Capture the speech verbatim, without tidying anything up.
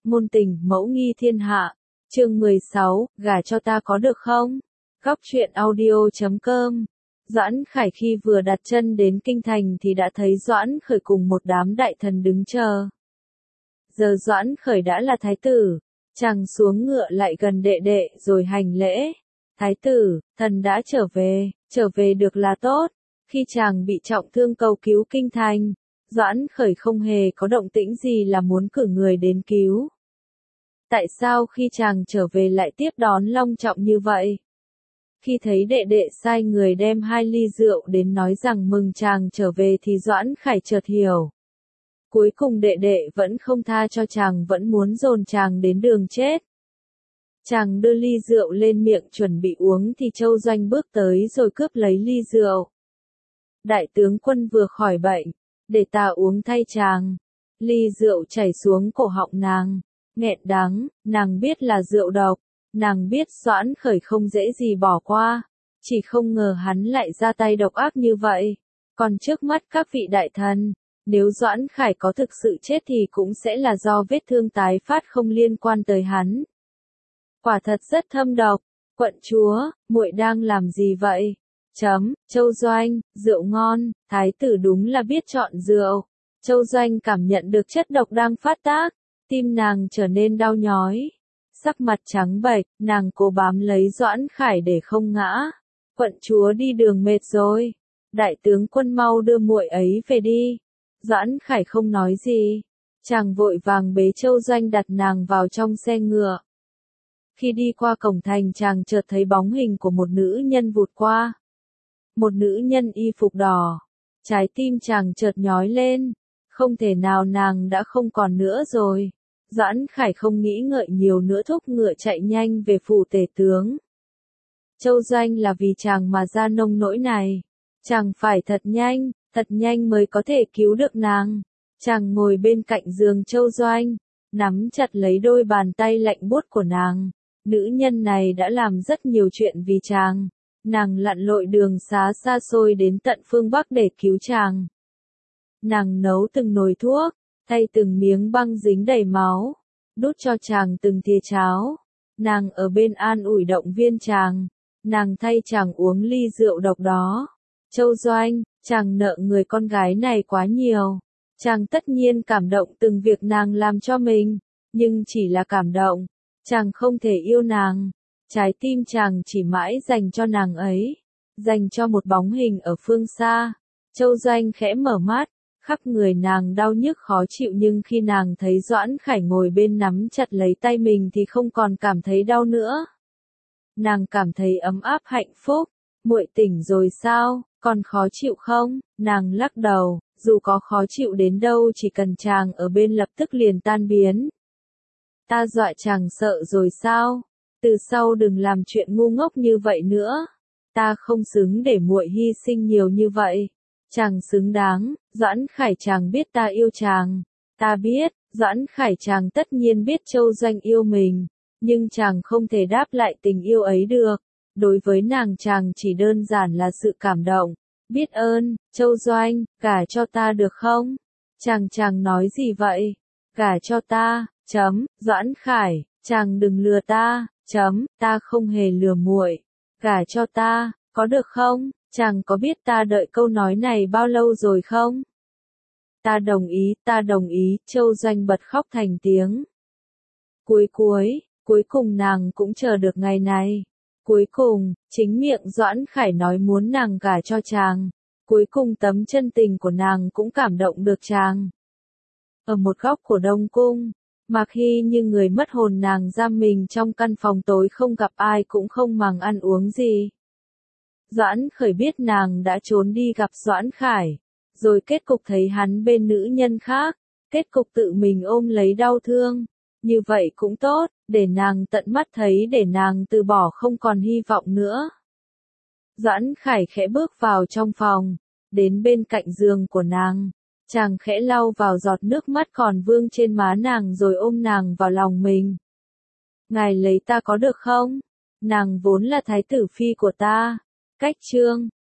Ngôn tình, mẫu nghi thiên hạ. Chương mười sáu, gả cho ta có được không? Góc truyện audio chấm com. Doãn Khải khi vừa đặt chân đến kinh thành thì đã thấy Doãn Khởi cùng một đám đại thần đứng chờ. Giờ Doãn Khởi đã là thái tử, chàng xuống ngựa lại gần đệ đệ rồi hành lễ. Thái tử, thần đã trở về, trở về được là tốt. Khi chàng bị trọng thương cầu cứu kinh thành, Doãn Khởi không hề có động tĩnh gì là muốn cử người đến cứu. Tại sao khi chàng trở về lại tiếp đón long trọng như vậy? Khi thấy đệ đệ sai người đem hai ly rượu đến nói rằng mừng chàng trở về thì Doãn Khải chợt hiểu. Cuối cùng đệ đệ vẫn không tha cho chàng, vẫn muốn dồn chàng đến đường chết. Chàng đưa ly rượu lên miệng chuẩn bị uống thì Châu Doanh bước tới rồi cướp lấy ly rượu. Đại tướng quân vừa khỏi bệnh, để ta uống thay chàng. Ly rượu chảy xuống cổ họng nàng, nghẹn đắng, nàng biết là rượu độc, nàng biết Doãn Khởi không dễ gì bỏ qua, chỉ không ngờ hắn lại ra tay độc ác như vậy. Còn trước mắt các vị đại thần, nếu Doãn Khải có thực sự chết thì cũng sẽ là do vết thương tái phát không liên quan tới hắn. Quả thật rất thâm độc. Quận chúa, muội đang làm gì vậy? Chấm, Châu Doanh, rượu ngon, thái tử đúng là biết chọn rượu. Châu Doanh cảm nhận được chất độc đang phát tác, tim nàng trở nên đau nhói. Sắc mặt trắng bệch, nàng cố bám lấy Doãn Khải để không ngã. Quận chúa đi đường mệt rồi, đại tướng quân mau đưa muội ấy về đi. Doãn Khải không nói gì, chàng vội vàng bế Châu Doanh đặt nàng vào trong xe ngựa. Khi đi qua cổng thành chàng chợt thấy bóng hình của một nữ nhân vụt qua. Một nữ nhân y phục đỏ. Trái tim chàng chợt nhói lên. Không thể nào nàng đã không còn nữa rồi. Doãn Khải không nghĩ ngợi nhiều nữa thúc ngựa chạy nhanh về phủ tể tướng. Châu Doanh là vì chàng mà ra nông nỗi này. Chàng phải thật nhanh, thật nhanh mới có thể cứu được nàng. Chàng ngồi bên cạnh giường Châu Doanh, nắm chặt lấy đôi bàn tay lạnh buốt của nàng. Nữ nhân này đã làm rất nhiều chuyện vì chàng. Nàng lặn lội đường xá xa xôi đến tận phương Bắc để cứu chàng. Nàng nấu từng nồi thuốc, thay từng miếng băng dính đầy máu, đút cho chàng từng thìa cháo. Nàng ở bên an ủi động viên chàng. Nàng thay chàng uống ly rượu độc đó. Châu Doanh, chàng nợ người con gái này quá nhiều. Chàng tất nhiên cảm động từng việc nàng làm cho mình, nhưng chỉ là cảm động. Chàng không thể yêu nàng. Trái tim chàng chỉ mãi dành cho nàng ấy, dành cho một bóng hình ở phương xa. Châu Doanh khẽ mở mắt, khắp người nàng đau nhức khó chịu nhưng khi nàng thấy Doãn Khải ngồi bên nắm chặt lấy tay mình thì không còn cảm thấy đau nữa. Nàng cảm thấy ấm áp hạnh phúc. Muội tỉnh rồi sao, còn khó chịu không? Nàng lắc đầu, dù có khó chịu đến đâu chỉ cần chàng ở bên lập tức liền tan biến. Ta dọa chàng sợ rồi sao? Từ sau đừng làm chuyện ngu ngốc như vậy nữa. Ta không xứng để muội hy sinh nhiều như vậy. Chàng xứng đáng. Doãn Khải chàng biết ta yêu chàng. Ta biết, Doãn Khải chàng tất nhiên biết Châu Doanh yêu mình. Nhưng chàng không thể đáp lại tình yêu ấy được. Đối với nàng chàng chỉ đơn giản là sự cảm động. Biết ơn, Châu Doanh, gả cho ta được không? Chàng chàng nói gì vậy? Gả cho ta, chấm, Doãn Khải, chàng đừng lừa ta, chấm, ta không hề lừa muội. Gả cho ta, có được không? Chàng có biết ta đợi câu nói này bao lâu rồi không? Ta đồng ý, ta đồng ý, Châu Doanh bật khóc thành tiếng. Cuối cuối, cuối cùng nàng cũng chờ được ngày này. Cuối cùng, chính miệng Doãn Khải nói muốn nàng gả cho chàng. Cuối cùng tấm chân tình của nàng cũng cảm động được chàng. Ở một góc của Đông Cung, Mạc Hy như người mất hồn nàng giam mình trong căn phòng tối không gặp ai cũng không màng ăn uống gì. Doãn Khởi biết nàng đã trốn đi gặp Doãn Khải, rồi kết cục thấy hắn bên nữ nhân khác, kết cục tự mình ôm lấy đau thương. Như vậy cũng tốt, để nàng tận mắt thấy để nàng từ bỏ không còn hy vọng nữa. Doãn Khải khẽ bước vào trong phòng, đến bên cạnh giường của nàng. Chàng khẽ lau vào giọt nước mắt còn vương trên má nàng rồi ôm nàng vào lòng mình. Ngài lấy ta có được không? Nàng vốn là thái tử phi của ta. Cách chương